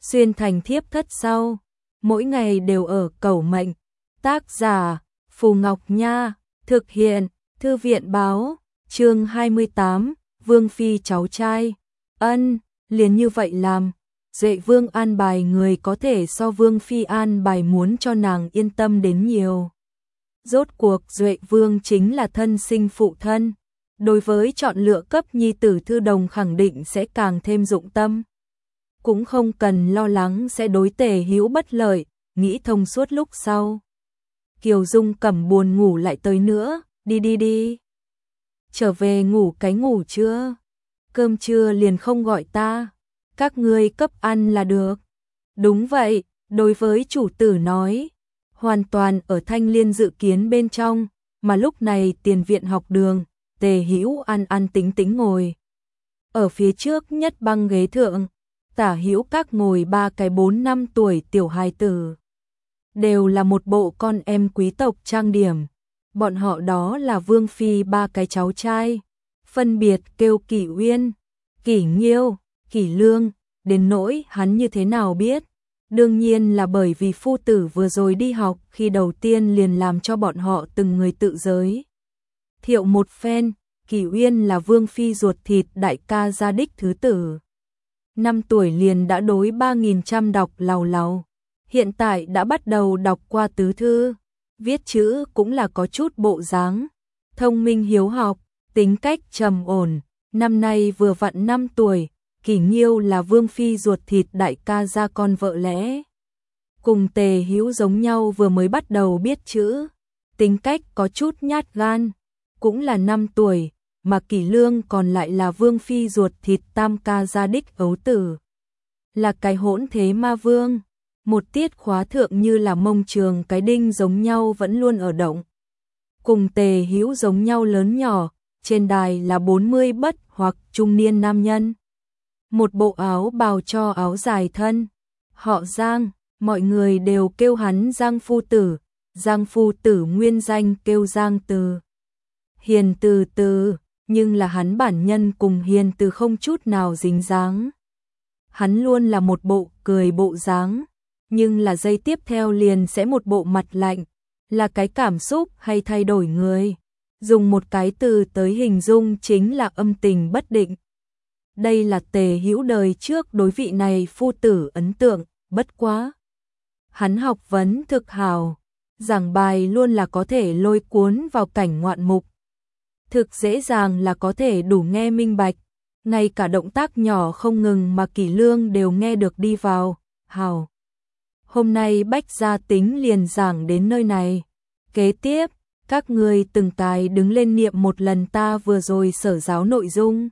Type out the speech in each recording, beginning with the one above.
xuyên thành thiếp thất sau, mỗi ngày đều ở cầu mệnh. Tác giả Phù Ngọc Nha, thực hiện Thư viện báo, chương 28, Vương Phi cháu trai. Ân, liền như vậy làm, Duệ Vương an bài người có thể so Vương Phi an bài muốn cho nàng yên tâm đến nhiều. Rốt cuộc Duệ Vương chính là thân sinh phụ thân, đối với chọn lựa cấp nhi tử Thư Đồng khẳng định sẽ càng thêm dụng tâm. Cũng không cần lo lắng sẽ đối Tề Hữu bất lợi, nghĩ thông suốt lúc sau. Kiều Dung Cẩm buồn ngủ lại tới nữa, đi. Trở về ngủ cái ngủ chưa? Cơm trưa liền không gọi ta, các ngươi cấp ăn là được. Đúng vậy, đối với chủ tử nói, hoàn toàn ở Thanh Liên dự kiến bên trong, mà lúc này tiền viện học đường, Tề Hữu ăn tính ngồi. Ở phía trước nhất băng ghế thượng, tả hữu các ngồi 3 cái 4-5 tuổi tiểu hài tử. Đều là một bộ con em quý tộc trang điểm. Bọn họ đó là Vương Phi 3 cái cháu trai, phân biệt kêu Kỷ Uyên, Kỷ Nghiêu, Kỷ Lương, đến nỗi hắn như thế nào biết. Đương nhiên là bởi vì phu tử vừa rồi đi học khi đầu tiên liền làm cho bọn họ từng người tự giới thiệu một phen. Kỷ Uyên là Vương Phi ruột thịt đại ca gia đích thứ tử. 5 tuổi liền đã đối 3.000 đọc lào lào. Hiện tại đã bắt đầu đọc qua tứ thư, viết chữ cũng là có chút bộ dáng, thông minh hiếu học, tính cách trầm ổn, năm nay vừa vặn 5 tuổi. Kỷ Nghiêu là Vương Phi ruột thịt đại ca gia con vợ lẽ. Cùng Tề Hữu giống nhau, vừa mới bắt đầu biết chữ, tính cách có chút nhát gan, cũng là 5 tuổi, mà Kỷ Lương còn lại là Vương Phi ruột thịt tam ca gia đích ấu tử. Là cái hỗn thế ma vương, một tiết khóa thượng như là mông trường cái đinh giống nhau vẫn luôn ở động. Cùng Tề Hữu giống nhau lớn nhỏ, trên đài là 40 bất hoặc trung niên nam nhân. Một bộ áo bào cho áo dài thân, họ Giang, mọi người đều kêu hắn Giang phu tử. Giang phu tử nguyên danh kêu Giang Từ Hiền từ, nhưng là hắn bản nhân cùng Hiền từ không chút nào dính dáng. Hắn luôn là một bộ cười bộ dáng, nhưng là giây tiếp theo liền sẽ một bộ mặt lạnh, là cái cảm xúc hay thay đổi người. Dùng một cái từ tới hình dung chính là âm tình bất định. Đây là Tề Hữu đời trước đối vị này phu tử ấn tượng, bất quá. Hắn học vấn thực hào, giảng bài luôn là có thể lôi cuốn vào cảnh ngoạn mục. Thực dễ dàng là có thể đủ nghe minh bạch, ngay cả động tác nhỏ không ngừng mà Kỷ Lương đều nghe được đi vào. Hào. Hôm nay Bách gia tính liền giảng đến nơi này. Kế tiếp, các ngươi từng tài đứng lên niệm một lần ta vừa rồi sở giáo nội dung.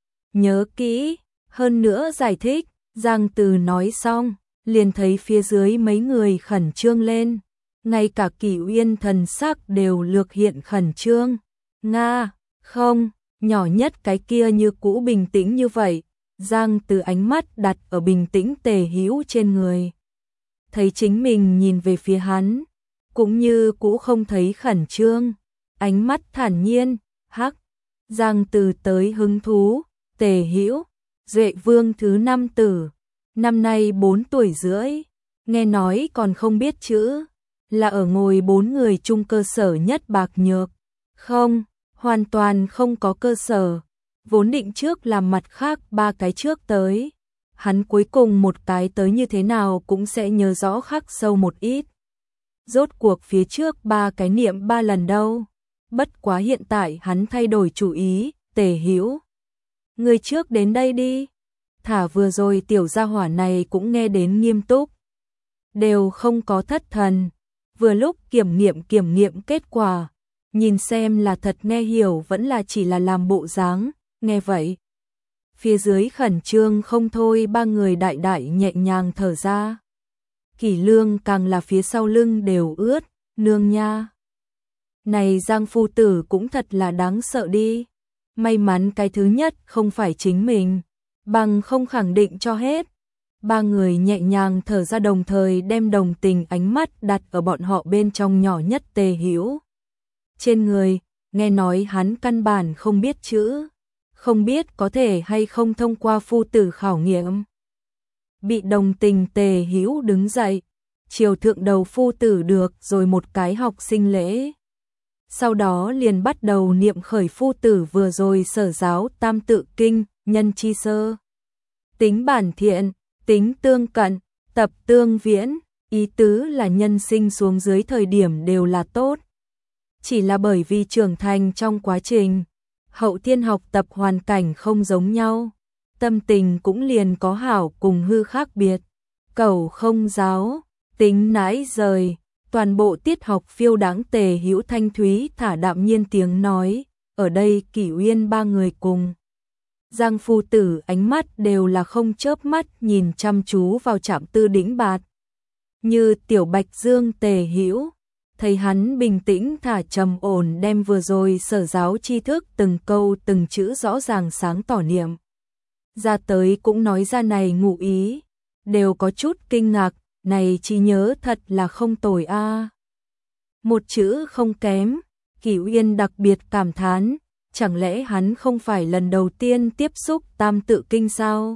Nhớ kỹ, hơn nữa giải thích. Giang Từ nói xong, liền thấy phía dưới mấy người khẩn trương lên. Ngay cả Kỷ Uyên thần sắc đều lược hiện khẩn trương. Nga, không, nhỏ nhất cái kia như cũ bình tĩnh như vậy. Giang Từ ánh mắt đặt ở bình tĩnh Tề Hữu trên người. Thấy chính mình nhìn về phía hắn, cũng như cũ không thấy khẩn trương, ánh mắt thản nhiên. Hắc, Giang Từ tới hứng thú. Tề Hữu, Duệ Vương thứ 5 tử, năm nay 4 tuổi rưỡi, nghe nói còn không biết chữ, là ở ngồi 4 người chung cơ sở nhất bạc nhược. Không, hoàn toàn không có cơ sở, vốn định trước làm mặt khác 3 cái trước tới. Hắn cuối cùng một cái tới như thế nào cũng sẽ nhớ rõ khắc sâu một ít. Rốt cuộc phía trước 3 cái niệm 3 lần đâu. Bất quá hiện tại hắn thay đổi chủ ý. Tề Hữu, người trước đến đây đi. Thả vừa rồi tiểu gia hỏa này cũng nghe đến nghiêm túc, đều không có thất thần. Vừa lúc kiểm nghiệm kết quả, nhìn xem là thật nghe hiểu vẫn là chỉ là làm bộ dáng. Nghe vậy, phía dưới khẩn trương không thôi, 3 người đại nhẹ nhàng thở ra. Kỷ Lương càng là phía sau lưng đều ướt. Nương nha, này Giang phu tử cũng thật là đáng sợ đi. May mắn cái thứ nhất không phải chính mình, bằng không khẳng định cho hết. 3 người nhẹ nhàng thở ra, đồng thời đem đồng tình ánh mắt đặt ở bọn họ bên trong nhỏ nhất Tề Hữu trên người. Nghe nói hắn căn bản không biết chữ, không biết có thể hay không thông qua phu tử khảo nghiệm. Bị đồng tình Tề Hữu đứng dậy, triều thượng đầu phu tử được rồi một cái học sinh lễ. Sau đó liền bắt đầu niệm khởi phu tử vừa rồi sở giáo tam tự kinh, nhân chi sơ. Tính bản thiện, tính tương cận, tập tương viễn, ý tứ là nhân sinh xuống dưới thời điểm đều là tốt. Chỉ là bởi vì trưởng thành trong quá trình, hậu thiên học tập hoàn cảnh không giống nhau, tâm tình cũng liền có hảo cùng hư khác biệt. Cẩu không giáo, tính nãi rời, toàn bộ tiết học phiêu đáng. Tề Hữu thanh thúy thả đạm nhiên tiếng nói, ở đây Kỷ Uyên ba người cùng. Giang phu tử ánh mắt đều là không chớp mắt nhìn chăm chú vào Trạm Tư đĩnh bạt. Như tiểu bạch dương Tề Hữu, thấy hắn bình tĩnh thả trầm ổn đem vừa rồi sở giáo tri thức từng câu từng chữ rõ ràng sáng tỏ niệm ra tới cũng nói ra này ngụ ý, đều có chút kinh ngạc, này trí nhớ thật là không tồi a. Một chữ không kém, Kỷ Uyên đặc biệt cảm thán, chẳng lẽ hắn không phải lần đầu tiên tiếp xúc tam tự kinh sao?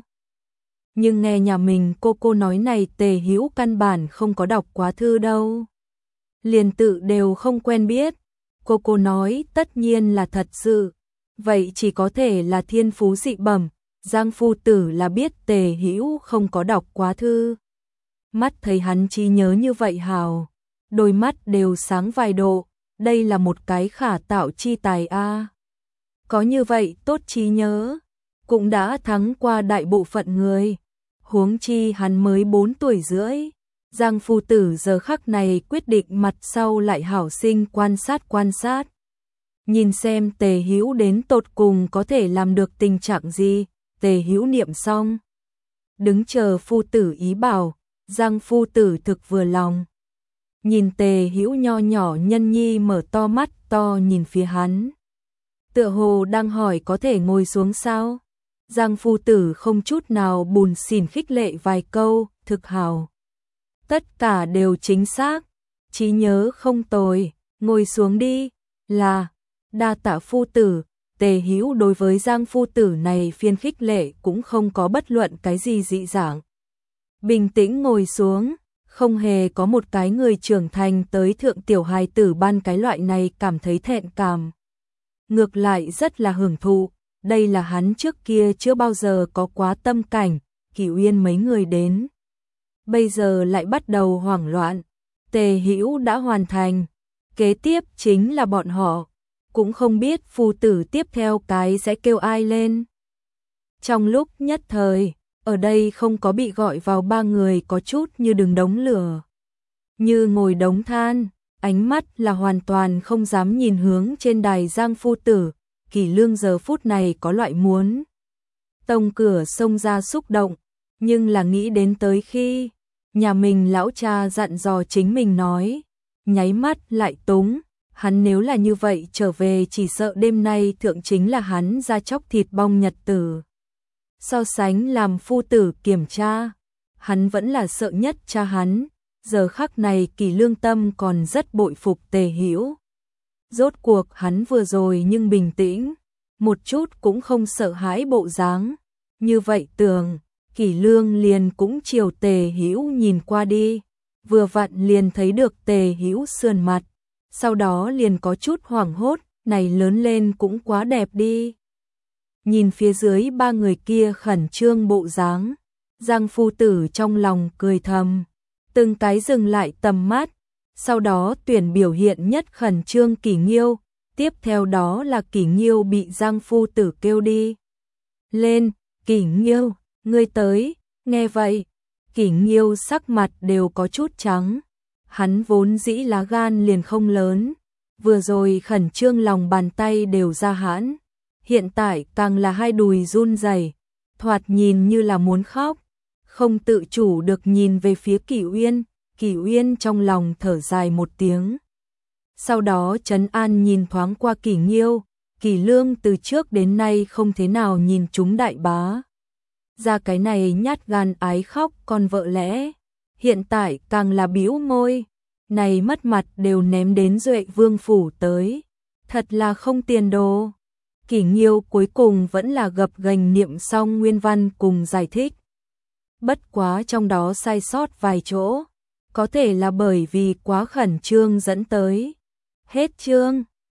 Nhưng nghe nhà mình cô nói này Tề Hữu căn bản không có đọc quá thư đâu. Liền tự đều không quen biết, cô nói tất nhiên là thật sự, vậy chỉ có thể là thiên phú dị bẩm. Giang phu tử là biết Tề Hữu không có đọc quá thư. Mắt thấy hắn trí nhớ như vậy hào, đôi mắt đều sáng vài độ, đây là một cái khả tạo chi tài a. Có như vậy tốt trí nhớ, cũng đã thắng qua đại bộ phận người, huống chi hắn mới 4 tuổi rưỡi. Giang phu tử giờ khắc này quyết định mặt sau lại hảo sinh quan sát. Nhìn xem Tề Hữu đến tột cùng có thể làm được tình trạng gì. Tề Hữu niệm xong, đứng chờ phu tử ý bảo, Giang phu tử thực vừa lòng. Nhìn Tề Hữu nho nhỏ nhân nhi mở to mắt to nhìn phía hắn. Tựa hồ đang hỏi có thể ngồi xuống sao? Giang phu tử không chút nào bùn xỉn khích lệ vài câu, thực hào. Tất cả đều chính xác, trí nhớ không tồi, ngồi xuống đi, là, đa tạ phu tử. Tề Hữu đối với Giang phu tử này phiên khích lệ cũng không có bất luận cái gì dị dạng. Bình tĩnh ngồi xuống, không hề có một cái người trưởng thành tới thượng tiểu hài tử ban cái loại này cảm thấy thẹn cảm. Ngược lại rất là hưởng thụ, đây là hắn trước kia chưa bao giờ có quá tâm cảnh, Kỷ Uyên mấy người đến. Bây giờ lại bắt đầu hoảng loạn, Tề Hữu đã hoàn thành, kế tiếp chính là bọn họ. Cũng không biết phu tử tiếp theo cái sẽ kêu ai lên. Trong lúc nhất thời, ở đây không có bị gọi vào ba người có chút như đường đống lửa. Như ngồi đống than, ánh mắt là hoàn toàn không dám nhìn hướng trên đài Giang phu tử. Kỷ Lương giờ phút này có loại muốn tông cửa xông ra xúc động, nhưng là nghĩ đến tới khi nhà mình lão cha dặn dò chính mình nói, nháy mắt lại túng. Hắn nếu là như vậy trở về chỉ sợ đêm nay thượng chính là hắn ra chóc thịt bong nhật tử. So sánh làm phu tử kiểm tra, hắn vẫn là sợ nhất cha hắn, giờ khắc này Kỷ Lương tâm còn rất bội phục Tề Hữu. Rốt cuộc hắn vừa rồi nhưng bình tĩnh, một chút cũng không sợ hãi bộ dáng, như vậy tưởng, Kỷ Lương liền cũng chiều Tề Hữu nhìn qua đi, vừa vặn liền thấy được Tề Hữu sườn mặt. Sau đó liền có chút hoảng hốt, này lớn lên cũng quá đẹp đi. Nhìn phía dưới ba người kia khẩn trương bộ dáng, Giang phu tử trong lòng cười thầm, từng cái dừng lại tầm mắt, sau đó tuyển biểu hiện nhất khẩn trương Kỷ Nghiêu, tiếp theo đó là Kỷ Nghiêu bị Giang phu tử kêu đi. Lên, Kỷ Nghiêu, ngươi tới, nghe vậy, Kỷ Nghiêu sắc mặt đều có chút trắng. Hắn vốn dĩ lá gan liền không lớn, vừa rồi khẩn trương lòng bàn tay đều ra hãn, hiện tại càng là hai đùi run rẩy, thoạt nhìn như là muốn khóc, không tự chủ được nhìn về phía Kỷ Uyên. Kỷ Uyên trong lòng thở dài một tiếng. Sau đó trấn an nhìn thoáng qua Kỷ Nghiêu, Kỷ Lương từ trước đến nay không thế nào nhìn chúng đại bá. Ra cái này nhát gan ái khóc con vợ lẽ. Hiện tại càng là bĩu môi, này mất mặt đều ném đến Duệ Vương phủ tới, thật là không tiền đồ. Kỷ Nghiêu cuối cùng vẫn là gập ghềnh niệm xong nguyên văn cùng giải thích. bất quá trong đó sai sót vài chỗ, có thể là bởi vì quá khẩn trương dẫn tới. Hết chương.